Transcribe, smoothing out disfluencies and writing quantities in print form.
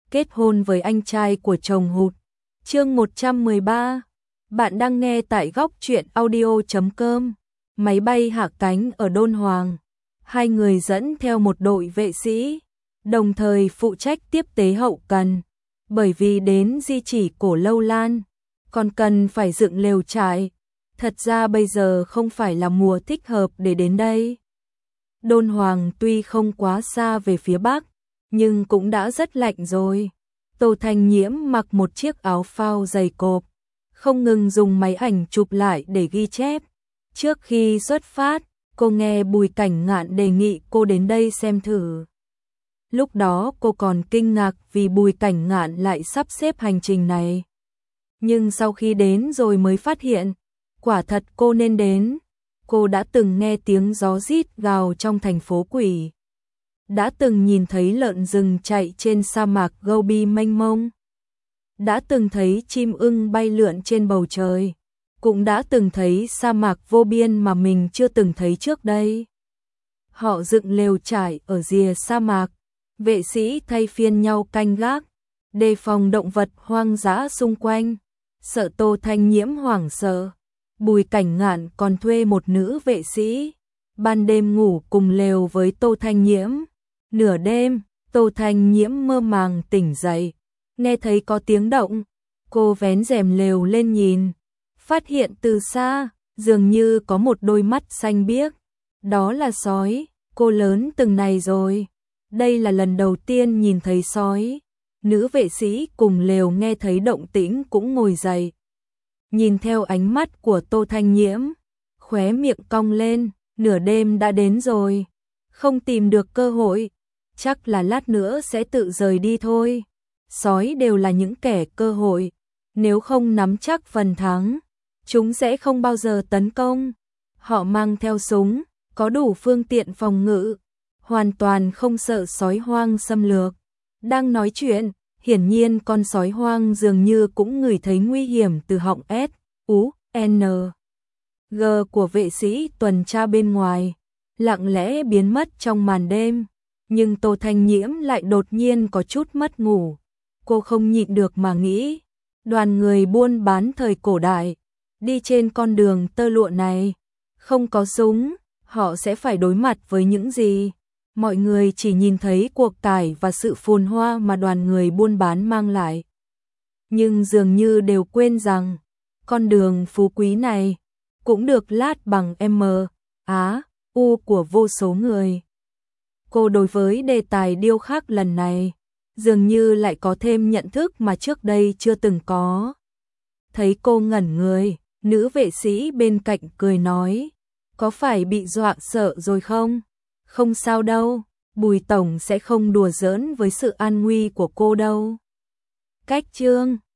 kết hôn với anh trai của chồng hụt. Chương 113. Bạn đang nghe tại góc truyện audio.com. Máy bay hạ cánh ở Đôn Hoàng. Hai người dẫn theo một đội vệ sĩ, đồng thời phụ trách tiếp tế hậu cần. Bởi vì đến di chỉ Cổ Lâu Lan, còn cần phải dựng lều trại. Thật ra bây giờ không phải là mùa thích hợp để đến đây. Đôn Hoàng tuy không quá xa về phía Bắc, nhưng cũng đã rất lạnh rồi. Tô Thanh Nhiễm mặc một chiếc áo phao dày cộp, không ngừng dùng máy ảnh chụp lại để ghi chép. Trước khi xuất phát, cô nghe Bùi Cảnh Ngạn đề nghị cô đến đây xem thử. Lúc đó cô còn kinh ngạc vì Bùi Cảnh Ngạn lại sắp xếp hành trình này. Nhưng sau khi đến rồi mới phát hiện, quả thật cô nên đến. Cô đã từng nghe tiếng gió rít gào trong thành phố quỷ. Đã từng nhìn thấy lợn rừng chạy trên sa mạc Gobi mênh mông. Đã từng thấy chim ưng bay lượn trên bầu trời. Cũng đã từng thấy sa mạc vô biên mà mình chưa từng thấy trước đây. Họ dựng lều trại ở rìa sa mạc. Vệ sĩ thay phiên nhau canh gác, đề phòng động vật hoang dã xung quanh. Sợ Tô Thanh Nhiễm hoảng sợ, Bùi Cảnh Ngạn còn thuê một nữ vệ sĩ, ban đêm ngủ cùng lều với Tô Thanh Nhiễm. Nửa đêm, Tô Thanh Nhiễm mơ màng tỉnh dậy, nghe thấy có tiếng động. Cô vén rèm lều lên nhìn, phát hiện từ xa, dường như có một đôi mắt xanh biếc. Đó là sói. Cô lớn từng này rồi, đây là lần đầu tiên nhìn thấy sói. Nữ vệ sĩ cùng lều nghe thấy động tĩnh cũng ngồi dậy. Nhìn theo ánh mắt của Tô Thanh Nhiễm, khóe miệng cong lên. Nửa đêm đã đến rồi, không tìm được cơ hội, chắc là lát nữa sẽ tự rời đi thôi. Sói đều là những kẻ cơ hội, nếu không nắm chắc phần thắng, chúng sẽ không bao giờ tấn công. Họ mang theo súng, có đủ phương tiện phòng ngự, hoàn toàn không sợ sói hoang xâm lược. Đang nói chuyện, hiển nhiên con sói hoang dường như cũng ngửi thấy nguy hiểm từ họng S.U.N. G của vệ sĩ tuần tra bên ngoài, lặng lẽ biến mất trong màn đêm. Nhưng Tô Thanh Nhiễm lại đột nhiên có chút mất ngủ. Cô không nhịn được mà nghĩ, đoàn người buôn bán thời cổ đại, đi trên con đường tơ lụa này, không có súng, họ sẽ phải đối mặt với những gì? Mọi người chỉ nhìn thấy cuộc cải và sự phồn hoa mà đoàn người buôn bán mang lại. Nhưng dường như đều quên rằng, con đường phú quý này cũng được lát bằng M.A.U của vô số người. Cô đối với đề tài điêu khắc lần này, dường như lại có thêm nhận thức mà trước đây chưa từng có. Thấy cô ngẩn người, nữ vệ sĩ bên cạnh cười nói, có phải bị dọa sợ rồi không? Không sao đâu, Bùi Tổng sẽ không đùa giỡn với sự an nguy của cô đâu. Cách chương